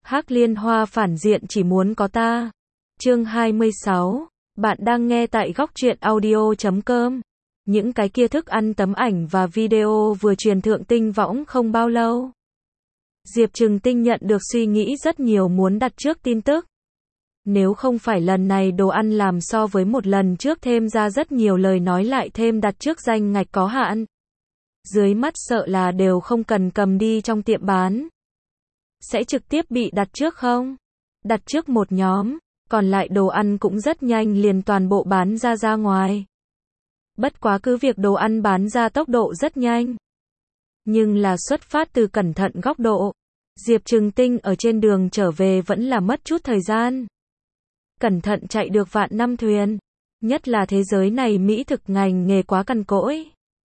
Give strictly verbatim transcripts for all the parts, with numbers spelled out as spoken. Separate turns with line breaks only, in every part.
Hắc liên hoa phản diện chỉ muốn có ta. Chương hai mươi sáu. Bạn đang nghe tại góc truyện audio chấm com. Những cái kia thức ăn tấm ảnh và video vừa truyền thượng tinh võng không bao lâu. Diệp Trừng Tinh nhận được suy nghĩ rất nhiều muốn đặt trước tin tức. Nếu không phải lần này đồ ăn làm so với một lần trước thêm ra rất nhiều lời nói lại thêm đặt trước danh ngạch có hạn. Dưới mắt sợ là đều không cần cầm đi trong tiệm bán. Sẽ trực tiếp bị đặt trước không? Đặt trước một nhóm, còn lại đồ ăn cũng rất nhanh liền toàn bộ bán ra ra ngoài. Bất quá cứ việc đồ ăn bán ra tốc độ rất nhanh. Nhưng là xuất phát từ cẩn thận góc độ. Diệp Trừng Tinh ở trên đường trở về vẫn là mất chút thời gian. Cẩn thận chạy được vạn năm thuyền. Nhất là thế giới này mỹ thực ngành nghề quá cằn cỗi.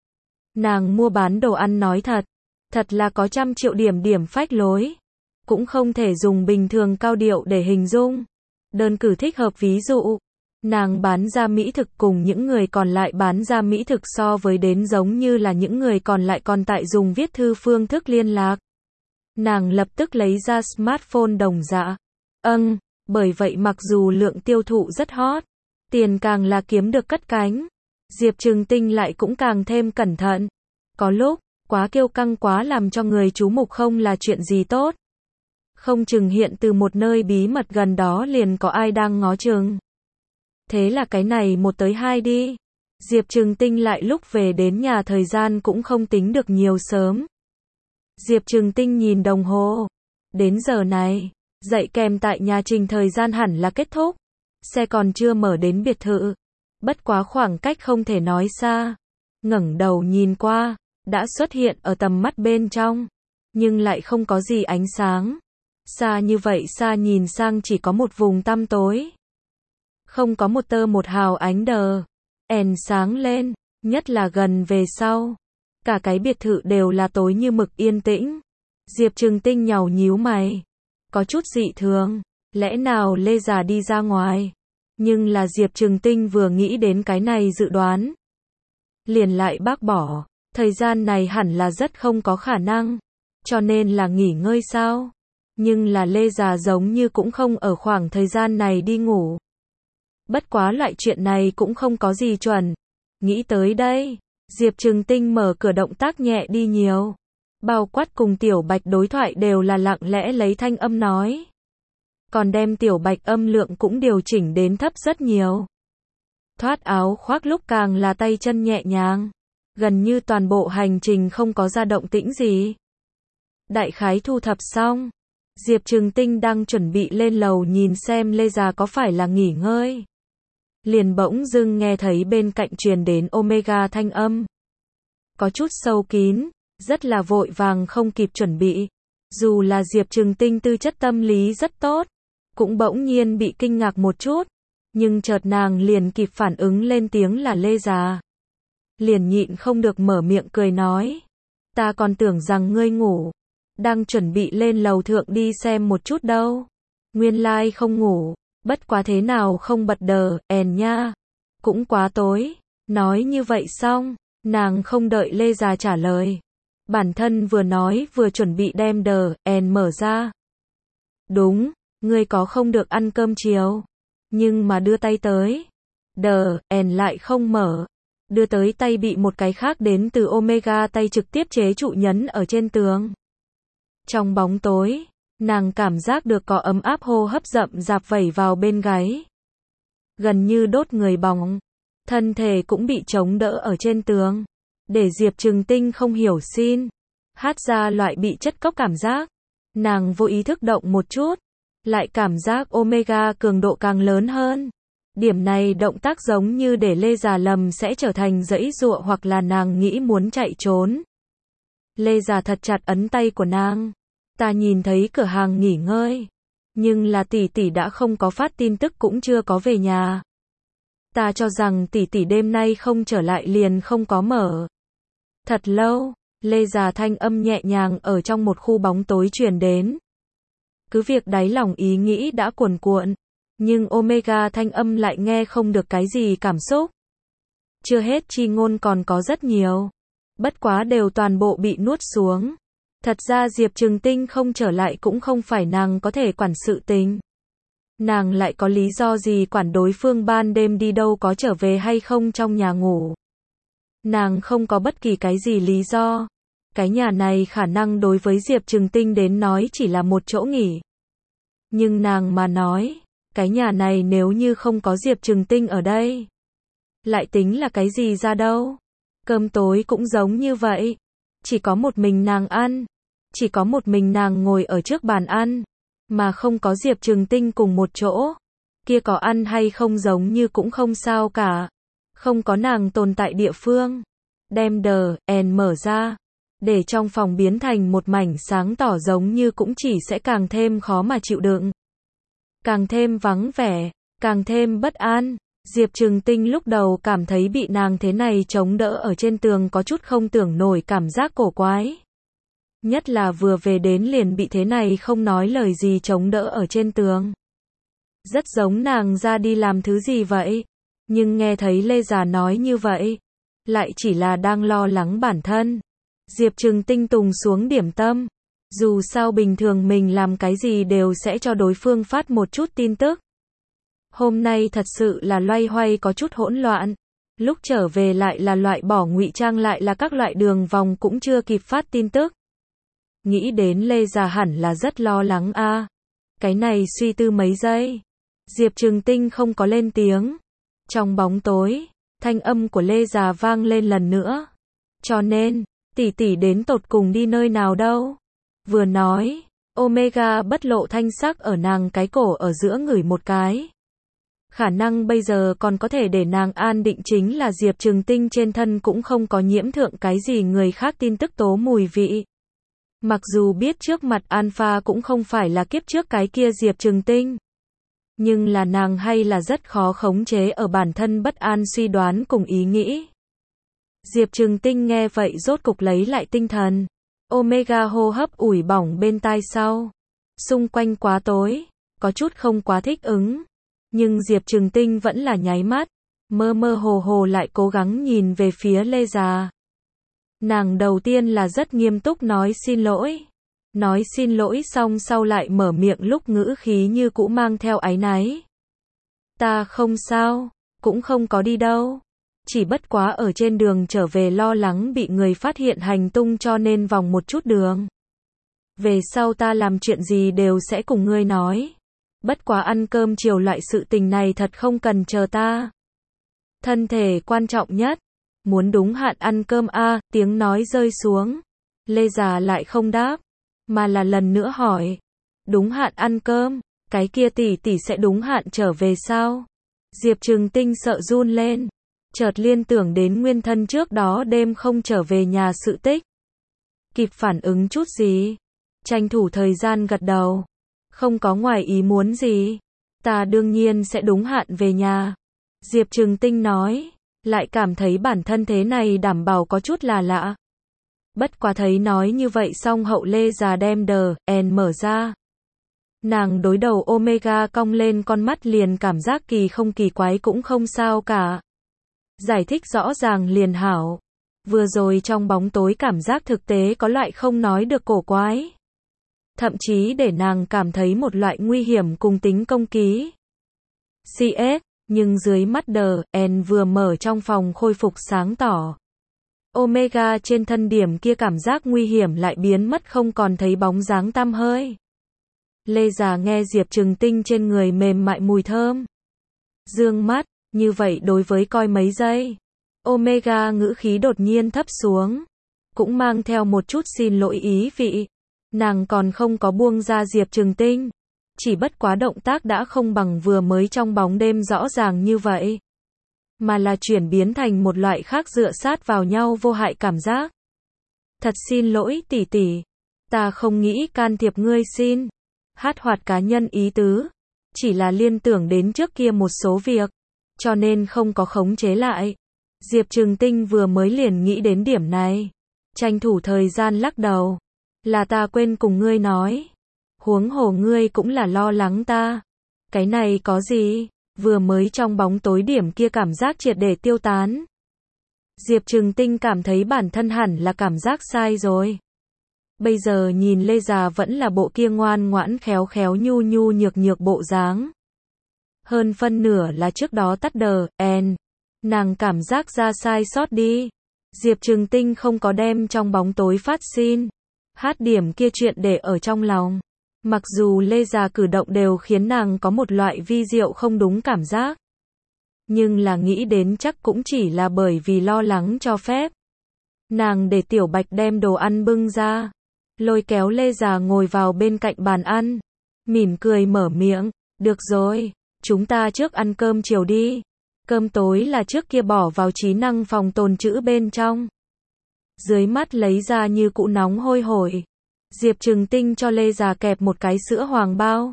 Nàng mua bán đồ ăn nói thật. Thật là có trăm triệu điểm điểm phách lối. Cũng không thể dùng bình thường cao điệu để hình dung. Đơn cử thích hợp ví dụ. Nàng bán ra mỹ thực cùng những người còn lại bán ra mỹ thực so với đến giống như là những người còn lại còn tại dùng viết thư phương thức liên lạc. Nàng lập tức lấy ra smartphone đồng dạ. Âng, bởi vậy mặc dù lượng tiêu thụ rất hot, tiền càng là kiếm được cất cánh. Diệp Trừng Tinh lại cũng càng thêm cẩn thận. Có lúc, quá kiêu căng quá làm cho người chú mục không là chuyện gì tốt. Không chừng hiện từ một nơi bí mật gần đó liền có ai đang ngó chừng. Thế là cái này một tới hai đi. Diệp Trừng Tinh lại lúc về đến nhà thời gian cũng không tính được nhiều sớm. Diệp Trừng Tinh nhìn đồng hồ. Đến giờ này, dạy kèm tại nhà Trình thời gian hẳn là kết thúc. Xe còn chưa mở đến biệt thự. Bất quá khoảng cách không thể nói xa. Ngẩng đầu nhìn qua, đã xuất hiện ở tầm mắt bên trong. Nhưng lại không có gì ánh sáng. Xa như vậy xa nhìn sang chỉ có một vùng tăm tối. Không có một tơ một hào ánh đờ. Đèn sáng lên, nhất là gần về sau. Cả cái biệt thự đều là tối như mực yên tĩnh. Diệp Trừng Tinh nhàu nhíu mày. Có chút dị thường. Lẽ nào Lê già đi ra ngoài? Nhưng là Diệp Trừng Tinh vừa nghĩ đến cái này dự đoán. Liền lại bác bỏ. Thời gian này hẳn là rất không có khả năng. Cho nên là nghỉ ngơi sao? Nhưng là Lê già giống như cũng không ở khoảng thời gian này đi ngủ. Bất quá loại chuyện này cũng không có gì chuẩn. Nghĩ tới đây, Diệp Trừng Tinh mở cửa động tác nhẹ đi nhiều. Bao quát cùng Tiểu Bạch đối thoại đều là lặng lẽ lấy thanh âm nói. Còn đem Tiểu Bạch âm lượng cũng điều chỉnh đến thấp rất nhiều. Thoát áo khoác lúc càng là tay chân nhẹ nhàng. Gần như toàn bộ hành trình không có ra động tĩnh gì. Đại khái thu thập xong. Diệp Trừng Tinh đang chuẩn bị lên lầu nhìn xem Lê già có phải là nghỉ ngơi. Liền bỗng dưng nghe thấy bên cạnh truyền đến Omega thanh âm. Có chút sâu kín, rất là vội vàng không kịp chuẩn bị. Dù là Diệp Trừng Tinh tư chất tâm lý rất tốt, cũng bỗng nhiên bị kinh ngạc một chút. Nhưng chợt nàng liền kịp phản ứng lên tiếng là Lê già. Liền nhịn không được mở miệng cười nói. Ta còn tưởng rằng ngươi ngủ. Đang chuẩn bị lên lầu thượng đi xem một chút đâu. Nguyên lai like không ngủ. Bất quá thế nào không bật đờ, èn nha. Cũng quá tối. Nói như vậy xong, nàng không đợi Lê già trả lời. Bản thân vừa nói vừa chuẩn bị đem đờ, èn mở ra. Đúng, ngươi có không được ăn cơm chiều. Nhưng mà đưa tay tới. Đờ, èn lại không mở. Đưa tới tay bị một cái khác đến từ Omega tay trực tiếp chế trụ nhấn ở trên tường. Trong bóng tối, nàng cảm giác được có ấm áp hô hấp rậm rạp vẩy vào bên gáy. Gần như đốt người bỏng. Thân thể cũng bị chống đỡ ở trên tường. Để Diệp Trừng Tinh không hiểu xin. Hát ra loại bị chất cốc cảm giác. Nàng vô ý thức động một chút. Lại cảm giác Omega cường độ càng lớn hơn. Điểm này động tác giống như để Lê già lầm sẽ trở thành giãy giụa hoặc là nàng nghĩ muốn chạy trốn. Lê già thật chặt ấn tay của nàng. Ta nhìn thấy cửa hàng nghỉ ngơi. Nhưng là tỷ tỷ đã không có phát tin tức cũng chưa có về nhà. Ta cho rằng tỷ tỷ đêm nay không trở lại liền không có mở. Thật lâu, Lê già thanh âm nhẹ nhàng ở trong một khu bóng tối truyền đến. Cứ việc đáy lòng ý nghĩ đã cuồn cuộn. Nhưng Omega thanh âm lại nghe không được cái gì cảm xúc. Chưa hết chi ngôn còn có rất nhiều. Bất quá đều toàn bộ bị nuốt xuống. Thật ra Diệp Trừng Tinh không trở lại cũng không phải nàng có thể quản sự tình. Nàng lại có lý do gì quản đối phương ban đêm đi đâu có trở về hay không trong nhà ngủ. Nàng không có bất kỳ cái gì lý do. Cái nhà này khả năng đối với Diệp Trừng Tinh đến nói chỉ là một chỗ nghỉ. Nhưng nàng mà nói, cái nhà này nếu như không có Diệp Trừng Tinh ở đây, lại tính là cái gì ra đâu. Cơm tối cũng giống như vậy. Chỉ có một mình nàng ăn. Chỉ có một mình nàng ngồi ở trước bàn ăn. Mà không có Diệp Trừng Tinh cùng một chỗ. Kia có ăn hay không giống như cũng không sao cả. Không có nàng tồn tại địa phương. Đem đờ, en mở ra. Để trong phòng biến thành một mảnh sáng tỏ giống như cũng chỉ sẽ càng thêm khó mà chịu đựng. Càng thêm vắng vẻ. Càng thêm bất an. Diệp Trừng Tinh lúc đầu cảm thấy bị nàng thế này chống đỡ ở trên tường có chút không tưởng nổi cảm giác cổ quái. Nhất là vừa về đến liền bị thế này không nói lời gì chống đỡ ở trên tường. Rất giống nàng ra đi làm thứ gì vậy. Nhưng nghe thấy Lê Già nói như vậy, lại chỉ là đang lo lắng bản thân. Diệp Trừng Tinh tùng xuống điểm tâm. Dù sao bình thường mình làm cái gì đều sẽ cho đối phương phát một chút tin tức. Hôm nay thật sự là loay hoay có chút hỗn loạn. Lúc trở về lại là loại bỏ ngụy trang lại là các loại đường vòng cũng chưa kịp phát tin tức. Nghĩ đến Lê Già hẳn là rất lo lắng a. À, cái này suy tư mấy giây. Diệp Trừng Tinh không có lên tiếng. Trong bóng tối, thanh âm của Lê Già vang lên lần nữa. Cho nên, tỷ tỷ đến tột cùng đi nơi nào đâu? Vừa nói, Omega bất lộ thanh sắc ở nàng cái cổ ở giữa ngửi một cái. Khả năng bây giờ còn có thể để nàng an định chính là Diệp Trừng Tinh trên thân cũng không có nhiễm thượng cái gì người khác tin tức tố mùi vị. Mặc dù biết trước mặt Alpha cũng không phải là kiếp trước cái kia Diệp Trừng Tinh. Nhưng là nàng hay là rất khó khống chế ở bản thân bất an suy đoán cùng ý nghĩ. Diệp Trừng Tinh nghe vậy rốt cục lấy lại tinh thần. Omega hô hấp ủi bỏng bên tai sau. Xung quanh quá tối, có chút không quá thích ứng. Nhưng Diệp Trừng Tinh vẫn là nháy mắt, mơ mơ hồ hồ lại cố gắng nhìn về phía Lê Già. Nàng đầu tiên là rất nghiêm túc nói xin lỗi. Nói xin lỗi xong sau lại mở miệng lúc ngữ khí như cũ mang theo áy náy. Ta không sao, cũng không có đi đâu. Chỉ bất quá ở trên đường trở về lo lắng bị người phát hiện hành tung cho nên vòng một chút đường. Về sau ta làm chuyện gì đều sẽ cùng ngươi nói. Bất quá ăn cơm chiều loại sự tình này thật không cần chờ ta. Thân thể quan trọng nhất. Muốn đúng hạn ăn cơm a, à, tiếng nói rơi xuống. Lê Già lại không đáp, mà là lần nữa hỏi. Đúng hạn ăn cơm, cái kia tỷ tỷ sẽ đúng hạn trở về sao? Diệp Trừng Tinh sợ run lên. Chợt liên tưởng đến nguyên thân trước đó đêm không trở về nhà sự tích. Kịp phản ứng chút gì? Tranh thủ thời gian gật đầu. Không có ngoài ý muốn gì. Ta đương nhiên sẽ đúng hạn về nhà. Diệp Trừng Tinh nói. Lại cảm thấy bản thân thế này đảm bảo có chút là lạ. Bất quá thấy nói như vậy xong hậu Lê Già đem đờ, en mở ra. Nàng đối đầu Omega cong lên con mắt liền cảm giác kỳ không kỳ quái cũng không sao cả. Giải thích rõ ràng liền hảo. Vừa rồi trong bóng tối cảm giác thực tế có loại không nói được cổ quái. Thậm chí để nàng cảm thấy một loại nguy hiểm cùng tính công ký. xê ét, nhưng dưới mắt đờ, en vừa mở trong phòng khôi phục sáng tỏ. Omega trên thân điểm kia cảm giác nguy hiểm lại biến mất không còn thấy bóng dáng tăm hơi. Lê Già nghe Diệp Trừng Tinh trên người mềm mại mùi thơm. Dương mắt, như vậy đối với coi mấy giây. Omega ngữ khí đột nhiên thấp xuống. Cũng mang theo một chút xin lỗi ý vị. Nàng còn không có buông ra Diệp Trừng Tinh. Chỉ bất quá động tác đã không bằng vừa mới trong bóng đêm rõ ràng như vậy. Mà là chuyển biến thành một loại khác dựa sát vào nhau vô hại cảm giác. Thật xin lỗi tỷ tỷ. Ta không nghĩ can thiệp ngươi xin. Hát hoạt cá nhân ý tứ. Chỉ là liên tưởng đến trước kia một số việc. Cho nên không có khống chế lại. Diệp Trừng Tinh vừa mới liền nghĩ đến điểm này. Tranh thủ thời gian lắc đầu. Là ta quên cùng ngươi nói. Huống hồ ngươi cũng là lo lắng ta. Cái này có gì? Vừa mới trong bóng tối điểm kia cảm giác triệt để tiêu tán. Diệp Trừng Tinh cảm thấy bản thân hẳn là cảm giác sai rồi. Bây giờ nhìn Lê già vẫn là bộ kia ngoan ngoãn khéo khéo nhu nhu nhược nhược bộ dáng. Hơn phân nửa là trước đó tắt đờ, en. Nàng cảm giác ra sai sót đi. Diệp Trừng Tinh không có đem trong bóng tối phát xin. Hát điểm kia chuyện để ở trong lòng. Mặc dù Lê già cử động đều khiến nàng có một loại vi diệu không đúng cảm giác. Nhưng là nghĩ đến chắc cũng chỉ là bởi vì lo lắng cho phép. Nàng để Tiểu Bạch đem đồ ăn bưng ra. Lôi kéo Lê già ngồi vào bên cạnh bàn ăn. Mỉm cười mở miệng. Được rồi, chúng ta trước ăn cơm chiều đi. Cơm tối là trước kia bỏ vào trí năng phòng tồn trữ bên trong. Dưới mắt lấy ra như cũ nóng hôi hổi. Diệp Trừng Tinh cho Lê già kẹp một cái sữa hoàng bao.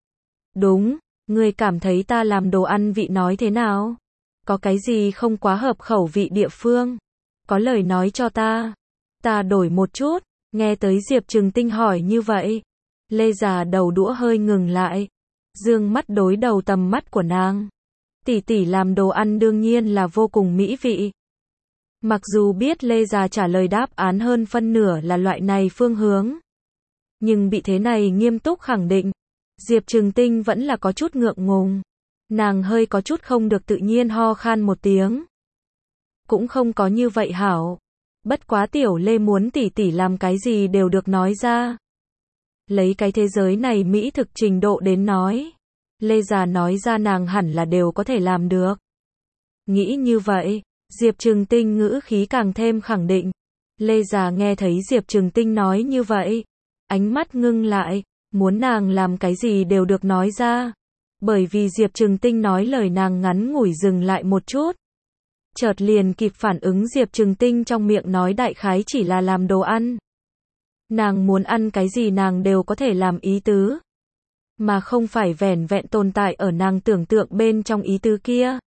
Đúng, ngươi cảm thấy ta làm đồ ăn vị nói thế nào? Có cái gì không quá hợp khẩu vị địa phương? Có lời nói cho ta. Ta đổi một chút. Nghe tới Diệp Trừng Tinh hỏi như vậy. Lê già đầu đũa hơi ngừng lại. Dương mắt đối đầu tầm mắt của nàng. Tỷ tỷ làm đồ ăn đương nhiên là vô cùng mỹ vị. Mặc dù biết Lê già trả lời đáp án hơn phân nửa là loại này phương hướng. Nhưng bị thế này nghiêm túc khẳng định. Diệp Trừng Tinh vẫn là có chút ngượng ngùng. Nàng hơi có chút không được tự nhiên ho khan một tiếng. Cũng không có như vậy hảo. Bất quá Tiểu Lê muốn tỷ tỷ làm cái gì đều được nói ra. Lấy cái thế giới này mỹ thực trình độ đến nói. Lê già nói ra nàng hẳn là đều có thể làm được. Nghĩ như vậy, Diệp Trừng Tinh ngữ khí càng thêm khẳng định. Lê già nghe thấy Diệp Trừng Tinh nói như vậy. Ánh mắt ngưng lại, muốn nàng làm cái gì đều được nói ra. Bởi vì Diệp Trừng Tinh nói lời nàng ngắn ngủi dừng lại một chút. Chợt liền kịp phản ứng Diệp Trừng Tinh trong miệng nói đại khái chỉ là làm đồ ăn. Nàng muốn ăn cái gì nàng đều có thể làm ý tứ. Mà không phải vẻn vẹn tồn tại ở nàng tưởng tượng bên trong ý tứ kia.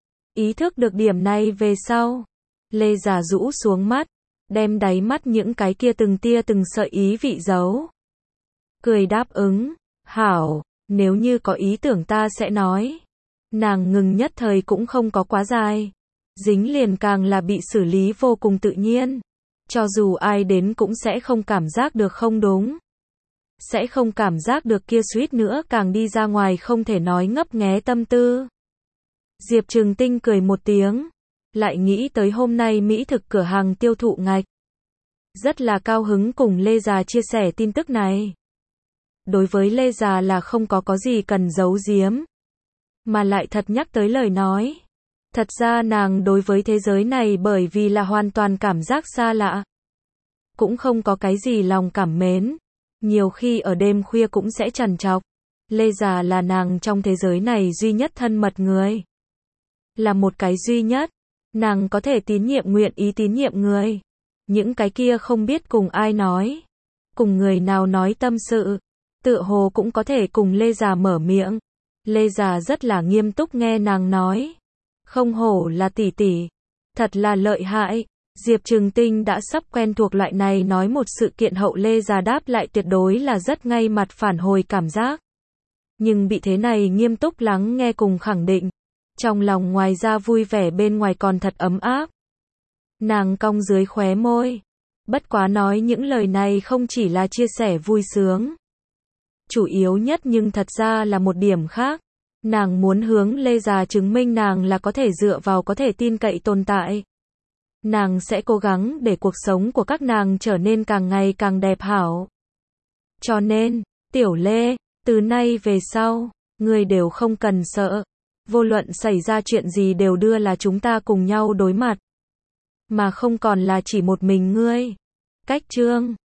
Ý thức được điểm này về sau. Lê già rũ xuống mắt. Đem đáy mắt những cái kia từng tia từng sợi ý vị giấu. Cười đáp ứng. Hảo, nếu như có ý tưởng ta sẽ nói. Nàng ngừng nhất thời cũng không có quá dài. Dính liền càng là bị xử lý vô cùng tự nhiên. Cho dù ai đến cũng sẽ không cảm giác được không đúng. Sẽ không cảm giác được kia suýt nữa càng đi ra ngoài không thể nói ngấp nghé tâm tư. Diệp Trừng Tinh cười một tiếng. Lại nghĩ tới hôm nay mỹ thực cửa hàng tiêu thụ ngạch. Rất là cao hứng cùng Lê già chia sẻ tin tức này. Đối với Lê già là không có có gì cần giấu giếm. Mà lại thật nhắc tới lời nói. Thật ra nàng đối với thế giới này bởi vì là hoàn toàn cảm giác xa lạ. Cũng không có cái gì lòng cảm mến. Nhiều khi ở đêm khuya cũng sẽ trằn trọc. Lê già là nàng trong thế giới này duy nhất thân mật người. Là một cái duy nhất. Nàng có thể tín nhiệm nguyện ý tín nhiệm người. Những cái kia không biết cùng ai nói. Cùng người nào nói tâm sự. Tựa hồ cũng có thể cùng Lê già mở miệng. Lê già rất là nghiêm túc nghe nàng nói. Không hổ là tỷ tỷ. Thật là lợi hại. Diệp Trừng Tinh đã sắp quen thuộc loại này nói một sự kiện hậu Lê già đáp lại tuyệt đối là rất ngay mặt phản hồi cảm giác. Nhưng bị thế này nghiêm túc lắng nghe cùng khẳng định. Trong lòng ngoài ra vui vẻ bên ngoài còn thật ấm áp. Nàng cong dưới khóe môi. Bất quá nói những lời này không chỉ là chia sẻ vui sướng. Chủ yếu nhất nhưng thật ra là một điểm khác. Nàng muốn hướng Lê già chứng minh nàng là có thể dựa vào có thể tin cậy tồn tại. Nàng sẽ cố gắng để cuộc sống của các nàng trở nên càng ngày càng đẹp hảo. Cho nên, Tiểu Lê, từ nay về sau, ngươi đều không cần sợ. Vô luận xảy ra chuyện gì đều đưa là chúng ta cùng nhau đối mặt. Mà không còn là chỉ một mình ngươi. Cách chương